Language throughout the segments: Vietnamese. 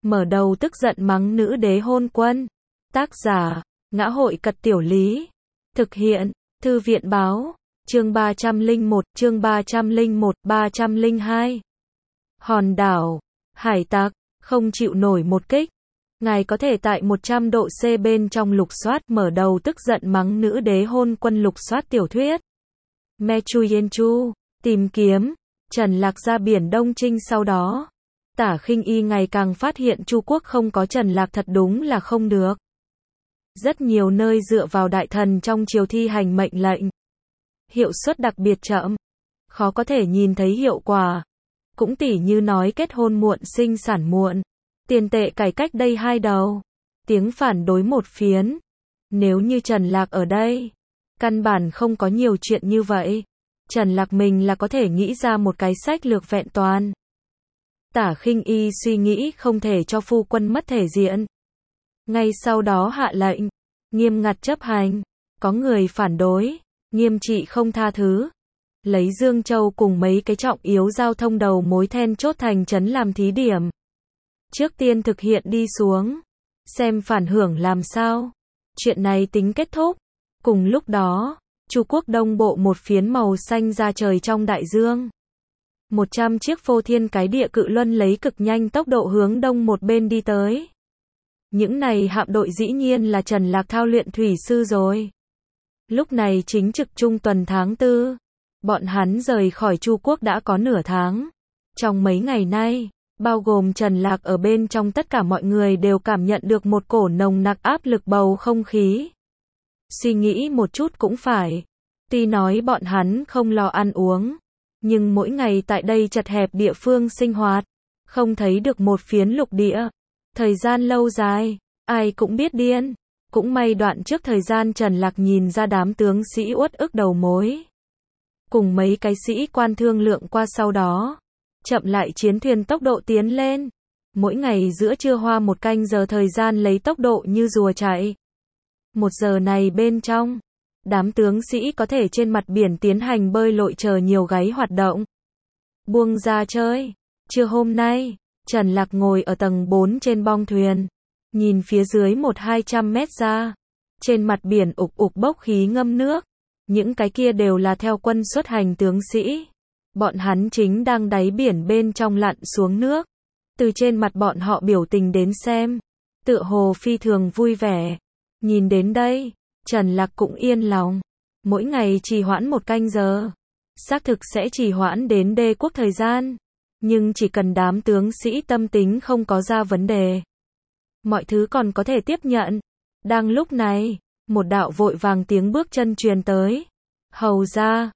mở đầu tức giận mắng nữ đế hôn quân. Tác giả, Ngã Hội Cật Tiểu Lý. Thực hiện, Thư viện Báo. Chương 301, chương 301, 302. Hòn đảo, hải tặc, không chịu nổi một kích. Ngài có thể tại 100 độ C bên trong lục soát mở đầu tức giận mắng nữ đế hôn quân lục soát tiểu thuyết. Mechu Yenchu, tìm kiếm, Trần Lạc ra Biển Đông Trinh sau đó. Tả Khinh Y ngày càng phát hiện Chu quốc không có Trần Lạc thật đúng là không được. Rất nhiều nơi dựa vào đại thần trong triều thi hành mệnh lệnh. Hiệu suất đặc biệt chậm. Khó có thể nhìn thấy hiệu quả. Cũng tỉ như nói kết hôn muộn sinh sản muộn. Tiền tệ cải cách đây hai đầu. Tiếng phản đối một phiến. Nếu như Trần Lạc ở đây, căn bản không có nhiều chuyện như vậy. Trần Lạc mình là có thể nghĩ ra một cái sách lược vẹn toàn. Tả Khinh Y suy nghĩ không thể cho phu quân mất thể diện. Ngay sau đó hạ lệnh, nghiêm ngặt chấp hành. Có người phản đối, nghiêm trị không tha thứ. Lấy Dương Châu cùng mấy cái trọng yếu giao thông đầu mối then chốt thành trấn làm thí điểm. Trước tiên thực hiện đi xuống, xem phản hưởng làm sao. Chuyện này tính kết thúc. Cùng lúc đó, Chu quốc đông bộ một phiến màu xanh ra trời trong đại dương. 100 chiếc phô thiên cái địa cự luân lấy cực nhanh tốc độ hướng đông một bên đi tới. Những này hạm đội dĩ nhiên là Trần Lạc thao luyện thủy sư rồi. Lúc này chính trực trung tuần tháng 4. Bọn hắn rời khỏi Chu quốc đã có nửa tháng. Trong mấy ngày nay, bao gồm Trần Lạc ở bên trong tất cả mọi người đều cảm nhận được một cổ nồng nặc áp lực bầu không khí. Suy nghĩ một chút cũng phải. Tuy nói bọn hắn không lo ăn uống, nhưng mỗi ngày tại đây chật hẹp địa phương sinh hoạt, không thấy được một phiến lục địa. Thời gian lâu dài, ai cũng biết điên. Cũng may đoạn trước thời gian Trần Lạc nhìn ra đám tướng sĩ uất ức đầu mối. Cùng mấy cái sĩ quan thương lượng qua sau đó. Chậm lại chiến thuyền tốc độ tiến lên. Mỗi ngày giữa trưa hoa một canh giờ thời gian lấy tốc độ như rùa chạy. 1 giờ này bên trong, đám tướng sĩ có thể trên mặt biển tiến hành bơi lội chờ nhiều gáy hoạt động. Buông ra chơi. Trưa hôm nay, Trần Lạc ngồi ở tầng 4 trên bong thuyền. Nhìn phía dưới 100-200 mét ra. Trên mặt biển ục ục bốc khí ngâm nước. Những cái kia đều là theo quân xuất hành tướng sĩ. Bọn hắn chính đang đáy biển bên trong lặn xuống nước. Từ trên mặt bọn họ biểu tình đến xem, tựa hồ phi thường vui vẻ. Nhìn đến đây, Trần Lạc cũng yên lòng. Mỗi ngày trì hoãn 1 canh giờ. Xác thực sẽ trì hoãn đến đế quốc thời gian. Nhưng chỉ cần đám tướng sĩ tâm tính không có ra vấn đề, mọi thứ còn có thể tiếp nhận. Đang lúc này, một đạo vội vàng tiếng bước chân truyền tới. Hầu ra,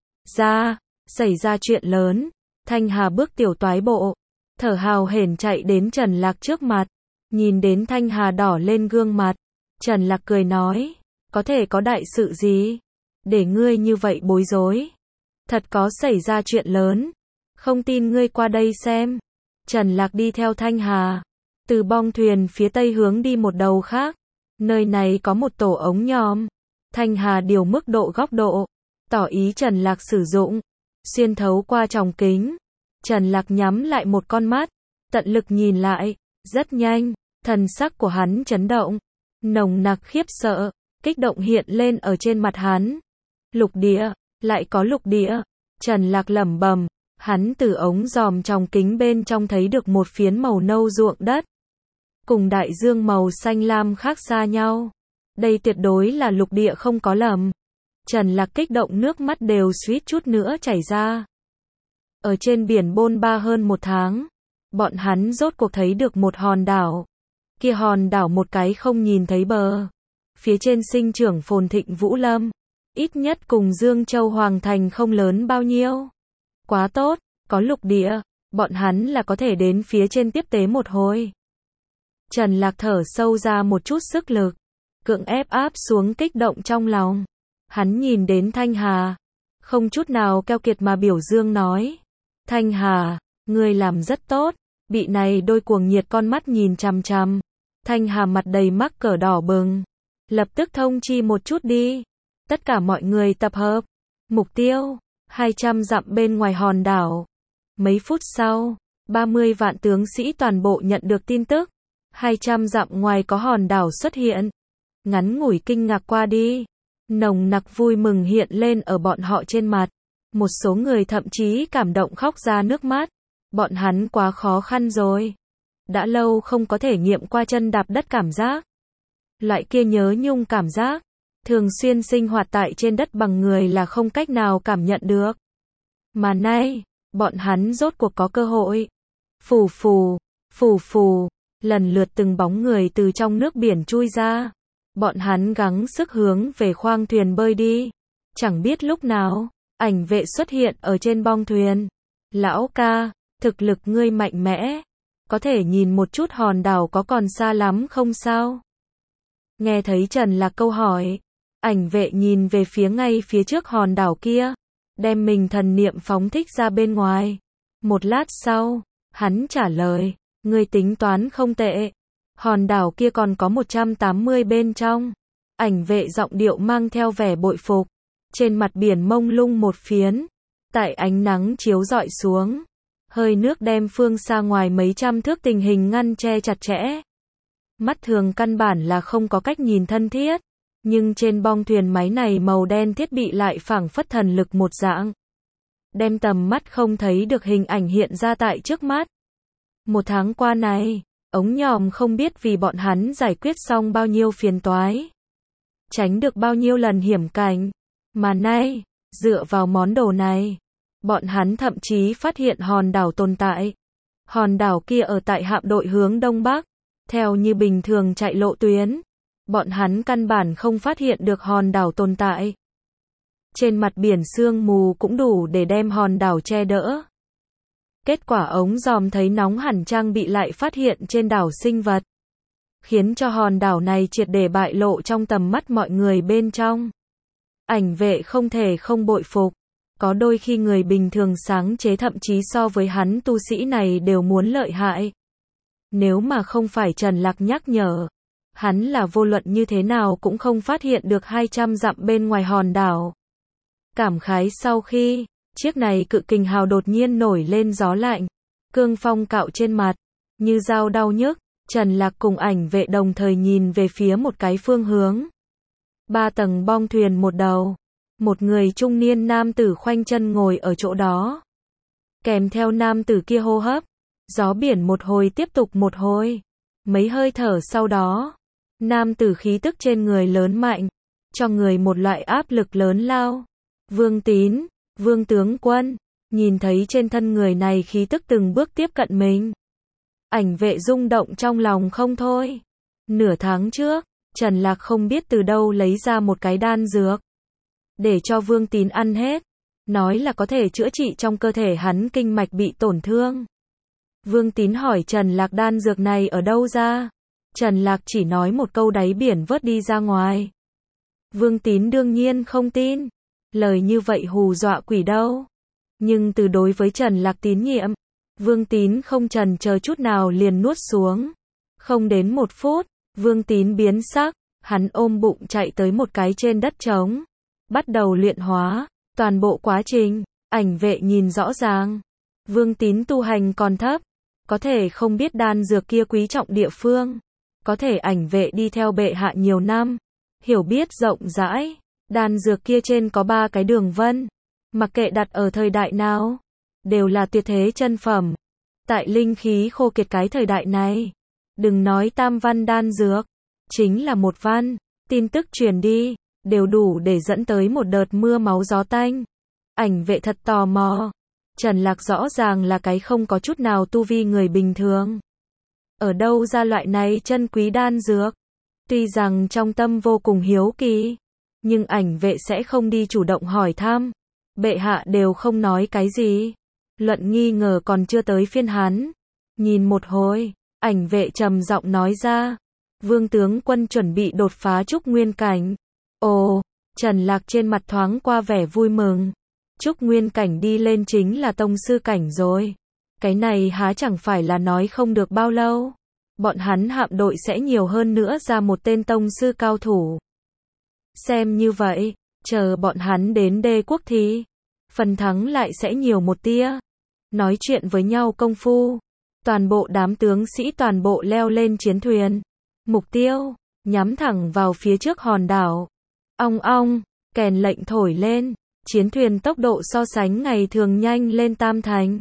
xảy ra chuyện lớn. Thanh Hà bước tiểu toái bộ, thở hào hển chạy đến Trần Lạc trước mặt. Nhìn đến Thanh Hà đỏ lên gương mặt, Trần Lạc cười nói, có thể có đại sự gì? Để ngươi như vậy bối rối. Thật có xảy ra chuyện lớn. Không tin ngươi qua đây xem. Trần Lạc đi theo Thanh Hà. Từ bong thuyền phía tây hướng đi một đầu khác. Nơi này có một tổ ống nhòm. Thanh Hà điều mức độ góc độ. Tỏ ý Trần Lạc sử dụng. Xuyên thấu qua tròng kính. Trần Lạc nhắm lại một con mắt. Tận lực nhìn lại. Rất nhanh. Thần sắc của hắn chấn động. Nồng nặc khiếp sợ. Kích động hiện lên ở trên mặt hắn. Lục địa. Lại có lục địa. Trần Lạc lẩm bẩm. Hắn từ ống dòm trong kính bên trong thấy được một phiến màu nâu ruộng đất. Cùng đại dương màu xanh lam khác xa nhau. Đây tuyệt đối là lục địa không có lầm. Trần Lạc kích động nước mắt đều suýt chút nữa chảy ra. Ở trên biển bôn ba hơn 1 tháng. Bọn hắn rốt cuộc thấy được một hòn đảo. Kia hòn đảo một cái không nhìn thấy bờ. Phía trên sinh trưởng phồn thịnh vũ lâm. Ít nhất cùng Dương Châu Hoàng Thành không lớn bao nhiêu. Quá tốt, có lục địa, bọn hắn là có thể đến phía trên tiếp tế một hồi. Trần Lạc thở sâu ra một chút sức lực, cưỡng ép áp xuống kích động trong lòng. Hắn nhìn đến Thanh Hà, không chút nào keo kiệt mà biểu dương nói. Thanh Hà, ngươi làm rất tốt. Bị này đôi cuồng nhiệt con mắt nhìn chằm chằm. Thanh Hà mặt đầy mắc cỡ đỏ bừng. Lập tức thông chi một chút đi. Tất cả mọi người tập hợp. Mục tiêu 200 dặm bên ngoài hòn đảo. Mấy phút sau, 30 vạn tướng sĩ toàn bộ nhận được tin tức. 200 dặm ngoài có hòn đảo xuất hiện. Ngắn ngủi kinh ngạc qua đi, nồng nặc vui mừng hiện lên ở bọn họ trên mặt. Một số người thậm chí cảm động khóc ra nước mắt. Bọn hắn quá khó khăn rồi. Đã lâu không có thể nghiệm qua chân đạp đất cảm giác. Loại kia nhớ nhung cảm giác, thường xuyên sinh hoạt tại trên đất bằng người là không cách nào cảm nhận được. Mà nay, bọn hắn rốt cuộc có cơ hội. Phù phù, phù phù, lần lượt từng bóng người từ trong nước biển chui ra. Bọn hắn gắng sức hướng về khoang thuyền bơi đi. Chẳng biết lúc nào, ảnh vệ xuất hiện ở trên bong thuyền. Lão ca, thực lực ngươi mạnh mẽ. Có thể nhìn một chút hòn đảo có còn xa lắm không sao? Nghe thấy Trần Lạc câu hỏi, ảnh vệ nhìn về phía ngay phía trước hòn đảo kia, đem mình thần niệm phóng thích ra bên ngoài. Một lát sau, hắn trả lời, ngươi tính toán không tệ. Hòn đảo kia còn có 180 bên trong. Ảnh vệ giọng điệu mang theo vẻ bội phục. Trên mặt biển mông lung một phiến. Tại ánh nắng chiếu rọi xuống. Hơi nước đem phương xa ngoài mấy trăm thước tình hình ngăn che chặt chẽ. Mắt thường căn bản là không có cách nhìn thân thiết. Nhưng trên bong thuyền máy này màu đen thiết bị lại phảng phất thần lực một dạng. Đem tầm mắt không thấy được hình ảnh hiện ra tại trước mắt. Một tháng qua này, ống nhòm không biết vì bọn hắn giải quyết xong bao nhiêu phiền toái. Tránh được bao nhiêu lần hiểm cảnh. Mà nay, dựa vào món đồ này, bọn hắn thậm chí phát hiện hòn đảo tồn tại. Hòn đảo kia ở tại hạm đội hướng đông bắc. Theo như bình thường chạy lộ tuyến, bọn hắn căn bản không phát hiện được hòn đảo tồn tại. Trên mặt biển sương mù cũng đủ để đem hòn đảo che đỡ. Kết quả ống dòm thấy nóng hẳn trang bị lại phát hiện trên đảo sinh vật. Khiến cho hòn đảo này triệt để bại lộ trong tầm mắt mọi người bên trong. Ảnh vệ không thể không bội phục. Có đôi khi người bình thường sáng chế thậm chí so với hắn tu sĩ này đều muốn lợi hại. Nếu mà không phải Trần Lạc nhắc nhở, hắn là vô luận như thế nào cũng không phát hiện được 200 dặm bên ngoài hòn đảo. Cảm khái sau khi, chiếc này cự kình hào đột nhiên nổi lên gió lạnh, cương phong cạo trên mặt, như dao đau nhức, Trần Lạc cùng ảnh vệ đồng thời nhìn về phía một cái phương hướng. 3 tầng bong thuyền một đầu, một người trung niên nam tử khoanh chân ngồi ở chỗ đó. Kèm theo nam tử kia hô hấp, gió biển một hồi tiếp tục một hồi. Mấy hơi thở sau đó, nam tử khí tức trên người lớn mạnh, cho người một loại áp lực lớn lao. Vương Tín, Vương tướng quân, nhìn thấy trên thân người này khí tức từng bước tiếp cận mình. Ảnh vệ rung động trong lòng không thôi. Nửa tháng trước, Trần Lạc không biết từ đâu lấy ra một cái đan dược. Để cho Vương Tín ăn hết. Nói là có thể chữa trị trong cơ thể hắn kinh mạch bị tổn thương. Vương Tín hỏi Trần Lạc đan dược này ở đâu ra. Trần Lạc chỉ nói một câu đáy biển vớt đi ra ngoài. Vương Tín đương nhiên không tin. Lời như vậy hù dọa quỷ đâu. Nhưng từ đối với Trần Lạc tín nhiệm, Vương Tín không chần chờ chút nào liền nuốt xuống. Không đến 1 phút, Vương Tín biến sắc, hắn ôm bụng chạy tới một cái trên đất trống. Bắt đầu luyện hóa, toàn bộ quá trình, ảnh vệ nhìn rõ ràng. Vương Tín tu hành còn thấp, có thể không biết đan dược kia quý trọng địa phương. Có thể ảnh vệ đi theo bệ hạ nhiều năm, hiểu biết rộng rãi. Đan dược kia trên có 3 cái đường vân, mặc kệ đặt ở thời đại nào, đều là tuyệt thế chân phẩm. Tại linh khí khô kiệt cái thời đại này, đừng nói tam văn đan dược, chính là 1 văn, tin tức truyền đi, đều đủ để dẫn tới một đợt mưa máu gió tanh. Ảnh vệ thật tò mò, Trần Lạc rõ ràng là cái không có chút nào tu vi người bình thường. Ở đâu ra loại này chân quý đan dược? Tuy rằng trong tâm vô cùng hiếu kỳ, nhưng ảnh vệ sẽ không đi chủ động hỏi thăm. Bệ hạ đều không nói cái gì. Luận nghi ngờ còn chưa tới phiên hắn. Nhìn một hồi, ảnh vệ trầm giọng nói ra. Vương tướng quân chuẩn bị đột phá trúc nguyên cảnh. Ồ, Trần Lạc trên mặt thoáng qua vẻ vui mừng. Trúc nguyên cảnh đi lên chính là tông sư cảnh rồi. Cái này há chẳng phải là nói không được bao lâu. Bọn hắn hạm đội sẽ nhiều hơn nữa ra một tên tông sư cao thủ. Xem như vậy, chờ bọn hắn đến đế quốc thì phần thắng lại sẽ nhiều một tia. Nói chuyện với nhau công phu, Toàn bộ đám tướng sĩ toàn bộ leo lên chiến thuyền. Mục tiêu, nhắm thẳng vào phía trước hòn đảo. Ong ong, kèn lệnh thổi lên. Chiến thuyền tốc độ so sánh ngày thường nhanh lên tam thành.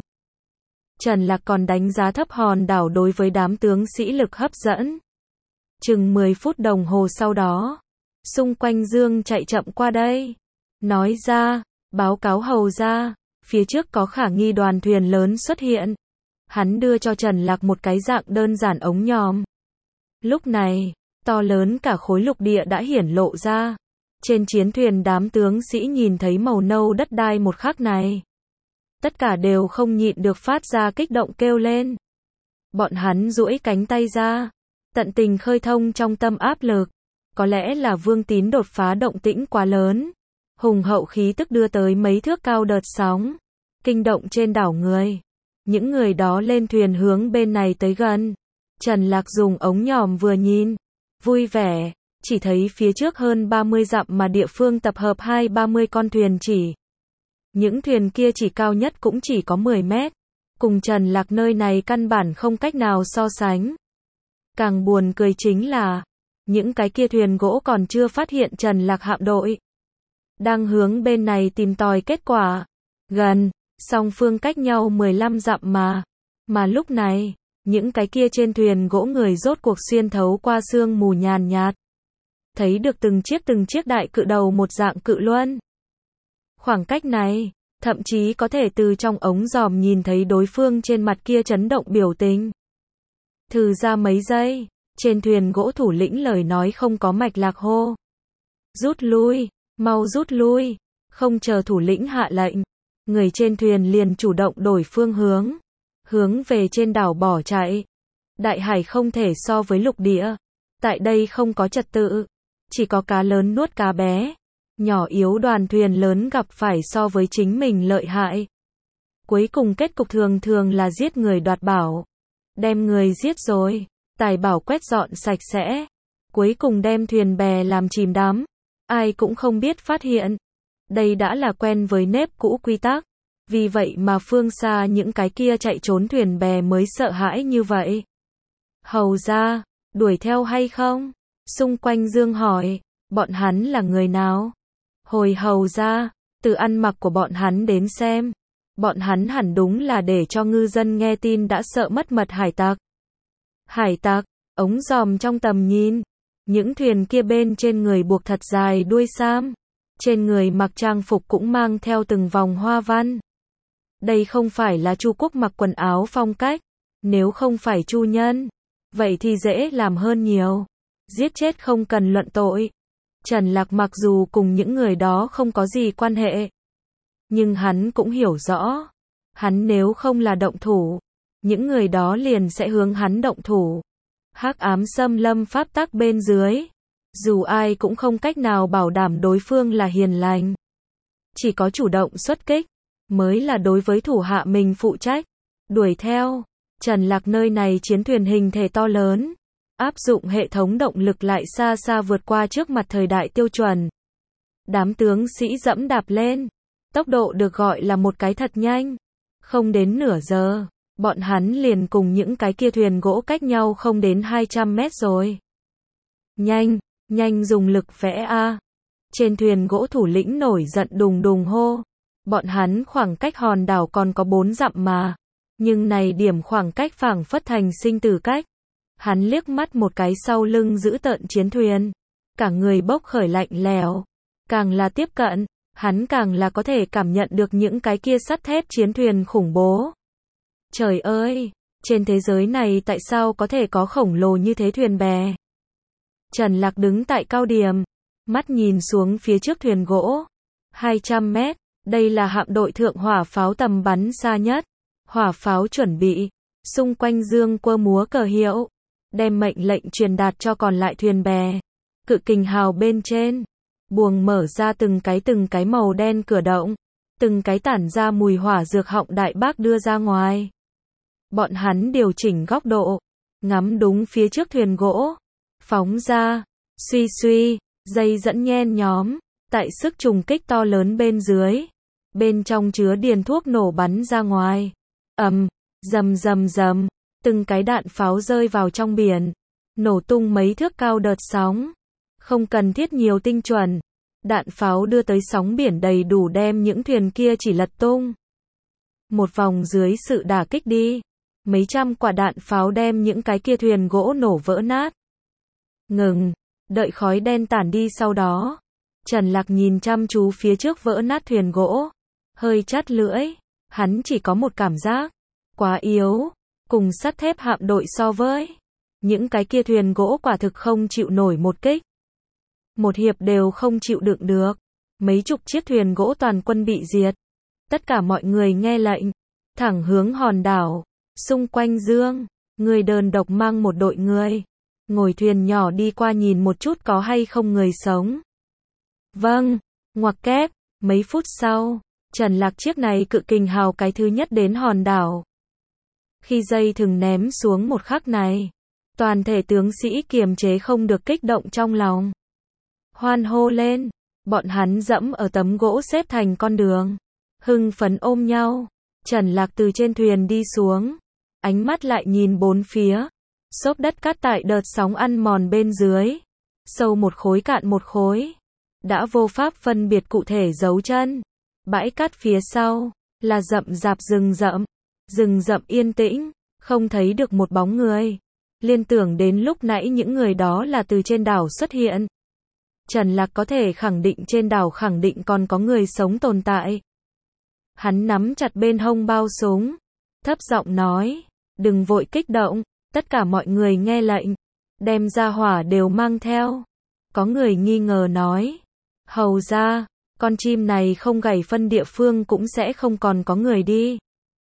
Trần Lạc còn đánh giá thấp hòn đảo đối với đám tướng sĩ lực hấp dẫn. Chừng 10 phút đồng hồ sau đó, xung quanh Dương chạy chậm qua đây. Nói ra, báo cáo hầu ra, phía trước có khả nghi đoàn thuyền lớn xuất hiện. Hắn đưa cho Trần Lạc một cái dạng đơn giản ống nhòm. Lúc này, to lớn cả khối lục địa đã hiển lộ ra. Trên chiến thuyền đám tướng sĩ nhìn thấy màu nâu đất đai một khắc này. Tất cả đều không nhịn được phát ra kích động kêu lên. Bọn hắn duỗi cánh tay ra, tận tình khơi thông trong tâm áp lực. Có lẽ là Vương Tín đột phá động tĩnh quá lớn. Hùng hậu khí tức đưa tới mấy thước cao đợt sóng. Kinh động trên đảo người. Những người đó lên thuyền hướng bên này tới gần. Trần Lạc dùng ống nhòm vừa nhìn. Vui vẻ. Chỉ thấy phía trước hơn 30 dặm mà địa phương tập hợp 20-30 con thuyền chỉ. Những thuyền kia chỉ cao nhất cũng chỉ có 10 mét. Cùng Trần Lạc nơi này căn bản không cách nào so sánh. Càng buồn cười chính là, những cái kia thuyền gỗ còn chưa phát hiện Trần Lạc hạm đội. Đang hướng bên này tìm tòi kết quả. Gần, song phương cách nhau 15 dặm mà. Mà lúc này, những cái kia trên thuyền gỗ người rốt cuộc xuyên thấu qua sương mù nhàn nhạt. Thấy được từng chiếc đại cự đầu một dạng cự luân. Khoảng cách này, thậm chí có thể từ trong ống dòm nhìn thấy đối phương trên mặt kia chấn động biểu tình. Thử ra mấy giây, trên thuyền gỗ thủ lĩnh lời nói không có mạch lạc hô. Rút lui, mau rút lui, không chờ thủ lĩnh hạ lệnh. Người trên thuyền liền chủ động đổi phương hướng về trên đảo bỏ chạy. Đại hải không thể so với lục địa. Tại đây không có trật tự, chỉ có cá lớn nuốt cá bé. Nhỏ yếu đoàn thuyền lớn gặp phải so với chính mình lợi hại. Cuối cùng kết cục thường thường là giết người đoạt bảo. Đem người giết rồi, tài bảo quét dọn sạch sẽ. Cuối cùng đem thuyền bè làm chìm đắm. Ai cũng không biết phát hiện. Đây đã là quen với nếp cũ quy tắc. Vì vậy mà phương xa những cái kia chạy trốn thuyền bè mới sợ hãi như vậy. Hầu ra, đuổi theo hay không? Xung quanh Dương hỏi, bọn hắn là người nào? Hồi hầu ra, từ ăn mặc của bọn hắn đến xem. Bọn hắn hẳn đúng là để cho ngư dân nghe tin đã sợ mất mật hải tặc. Hải tặc, ống dòm trong tầm nhìn. Những thuyền kia bên trên người buộc thật dài đuôi sam. Trên người mặc trang phục cũng mang theo từng vòng hoa văn. Đây không phải là Chu Quốc mặc quần áo phong cách. Nếu không phải Chu nhân, vậy thì dễ làm hơn nhiều. Giết chết không cần luận tội. Trần Lạc mặc dù cùng những người đó không có gì quan hệ. Nhưng hắn cũng hiểu rõ. Hắn nếu không là động thủ, những người đó liền sẽ hướng hắn động thủ. Hắc ám xâm lâm pháp tắc bên dưới. Dù ai cũng không cách nào bảo đảm đối phương là hiền lành. Chỉ có chủ động xuất kích, mới là đối với thủ hạ mình phụ trách. Đuổi theo, Trần Lạc nơi này chiến thuyền hình thể to lớn. Áp dụng hệ thống động lực lại xa xa vượt qua trước mặt thời đại tiêu chuẩn. Đám tướng sĩ dẫm đạp lên. Tốc độ được gọi là một cái thật nhanh. Không đến nửa giờ, bọn hắn liền cùng những cái kia thuyền gỗ cách nhau không đến 200 mét rồi. Nhanh dùng lực vẽ a. Trên thuyền gỗ thủ lĩnh nổi giận đùng đùng hô. Bọn hắn khoảng cách hòn đảo còn có 4 dặm mà. Nhưng này điểm khoảng cách phảng phất thành sinh tử cách. Hắn liếc mắt một cái sau lưng giữ tợn chiến thuyền. Cả người bốc khởi lạnh lẽo. Càng là tiếp cận, hắn càng là có thể cảm nhận được những cái kia sắt thép chiến thuyền khủng bố. Trời ơi, trên thế giới này tại sao có thể có khổng lồ như thế thuyền bè? Trần Lạc đứng tại cao điểm, mắt nhìn xuống phía trước thuyền gỗ. 200 mét, đây là hạm đội thượng hỏa pháo tầm bắn xa nhất. Hỏa pháo chuẩn bị, xung quanh Dương quơ múa cờ hiệu, đem mệnh lệnh truyền đạt cho còn lại thuyền bè. Cự kình hào bên trên, buồng mở ra từng cái màu đen cửa động, từng cái tản ra mùi hỏa dược họng đại bác đưa ra ngoài. Bọn hắn điều chỉnh góc độ, ngắm đúng phía trước thuyền gỗ, phóng ra, suy, dây dẫn nhen nhóm, tại sức trùng kích to lớn bên dưới, bên trong chứa điền thuốc nổ bắn ra ngoài. Rầm, Từng cái đạn pháo rơi vào trong biển, nổ tung mấy thước cao đợt sóng. Không cần thiết nhiều tinh chuẩn. Đạn pháo đưa tới sóng biển đầy đủ đem những thuyền kia chỉ lật tung. Một vòng dưới sự đả kích đi, mấy trăm quả đạn pháo đem những cái kia thuyền gỗ nổ vỡ nát. Ngừng, đợi khói đen tản đi sau đó. Trần Lạc nhìn chăm chú phía trước vỡ nát thuyền gỗ, hơi chát lưỡi, hắn chỉ có một cảm giác, quá yếu, cùng sắt thép hạm đội so với những cái kia thuyền gỗ quả thực không chịu nổi một kích. Một hiệp đều không chịu đựng được, mấy chục chiếc thuyền gỗ toàn quân bị diệt. Tất cả mọi người nghe lệnh, thẳng hướng hòn đảo, xung quanh Dương, người đơn độc mang một đội người, ngồi thuyền nhỏ đi qua nhìn một chút có hay không người sống. Vâng, ngoặc kép, mấy phút sau, Trần Lạc chiếc này cự kình hào cái thứ nhất đến hòn đảo. Khi dây thừng ném xuống một khắc này, toàn thể tướng sĩ kiềm chế không được kích động trong lòng. Hoan hô lên, bọn hắn dẫm ở tấm gỗ xếp thành con đường, hưng phấn ôm nhau. Trần Lạc từ trên thuyền đi xuống, ánh mắt lại nhìn bốn phía, xốp đất cát tại đợt sóng ăn mòn bên dưới, sâu một khối cạn một khối, đã vô pháp phân biệt cụ thể dấu chân. Bãi cát phía sau là rậm rạp rừng rậm yên tĩnh, không thấy được một bóng người. Liên tưởng đến lúc nãy những người đó là từ trên đảo xuất hiện. Trần Lạc có thể khẳng định trên đảo khẳng định còn có người sống tồn tại. Hắn nắm chặt bên hông bao súng, thấp giọng nói, đừng vội kích động, tất cả mọi người nghe lệnh, đem ra hỏa đều mang theo. Có người nghi ngờ nói, hầu ra, con chim này không gảy phân địa phương cũng sẽ không còn có người đi.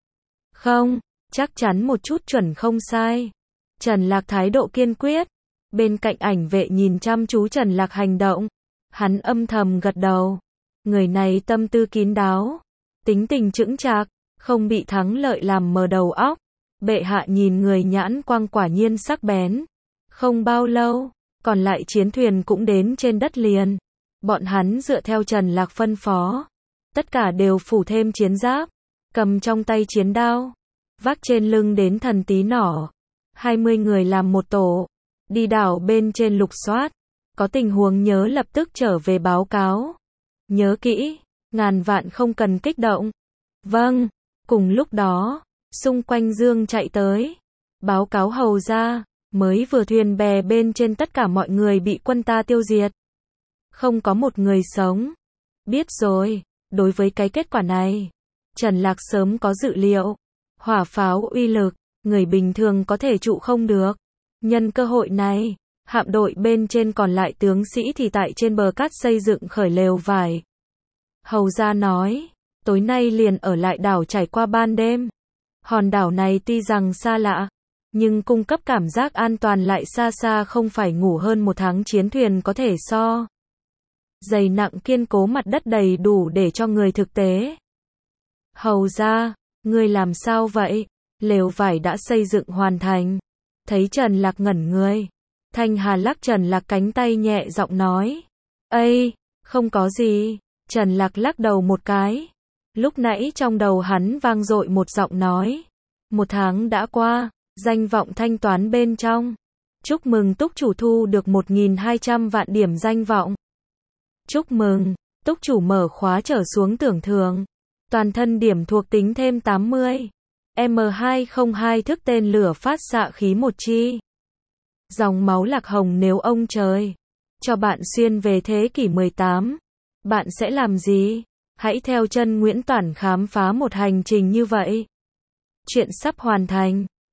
Không, chắc chắn một chút chuẩn không sai. Trần Lạc thái độ kiên quyết. Bên cạnh ảnh vệ nhìn chăm chú Trần Lạc hành động. Hắn âm thầm gật đầu. Người này tâm tư kín đáo, tính tình chững chạc, không bị thắng lợi làm mờ đầu óc. Bệ hạ nhìn người nhãn quang quả nhiên sắc bén. Không bao lâu, còn lại chiến thuyền cũng đến trên đất liền. Bọn hắn dựa theo Trần Lạc phân phó, tất cả đều phủ thêm chiến giáp, cầm trong tay chiến đao, vác trên lưng đến thần tí nỏ. 20 người làm một tổ, đi đảo bên trên lục soát, có tình huống nhớ lập tức trở về báo cáo. Nhớ kỹ, ngàn vạn không cần kích động. Vâng, cùng lúc đó, xung quanh Dương chạy tới, báo cáo hầu ra, mới vừa thuyền bè bên trên tất cả mọi người bị quân ta tiêu diệt. Không có một người sống. Biết rồi, đối với cái kết quả này, Trần Lạc sớm có dự liệu. Hỏa pháo uy lực, người bình thường có thể trụ không được. Nhân cơ hội này, hạm đội bên trên còn lại tướng sĩ thì tại trên bờ cát xây dựng khởi lều vải. Hầu ra nói, tối nay liền ở lại đảo trải qua ban đêm. Hòn đảo này tuy rằng xa lạ, nhưng cung cấp cảm giác an toàn lại xa xa không phải ngủ hơn một tháng chiến thuyền có thể so. Dày nặng kiên cố mặt đất đầy đủ để cho người thực tế. Hầu ra, ngươi làm sao vậy? Lều vải đã xây dựng hoàn thành. Thấy Trần Lạc ngẩn người, Thanh Hà lắc Trần Lạc cánh tay nhẹ giọng nói. Ây, không có gì. Trần Lạc lắc đầu một cái. Lúc nãy trong đầu hắn vang dội một giọng nói. Một tháng đã qua, danh vọng thanh toán bên trong. Chúc mừng túc chủ thu được 1.200 vạn điểm danh vọng. Chúc mừng, túc chủ mở khóa trở xuống tưởng thưởng. Toàn thân điểm thuộc tính thêm 80. M202 thức tên lửa phát xạ khí một chi. Dòng máu lạc hồng nếu ông trời cho bạn xuyên về thế kỷ 18, bạn sẽ làm gì? Hãy theo chân Nguyễn Toản khám phá một hành trình như vậy. Chuyện sắp hoàn thành.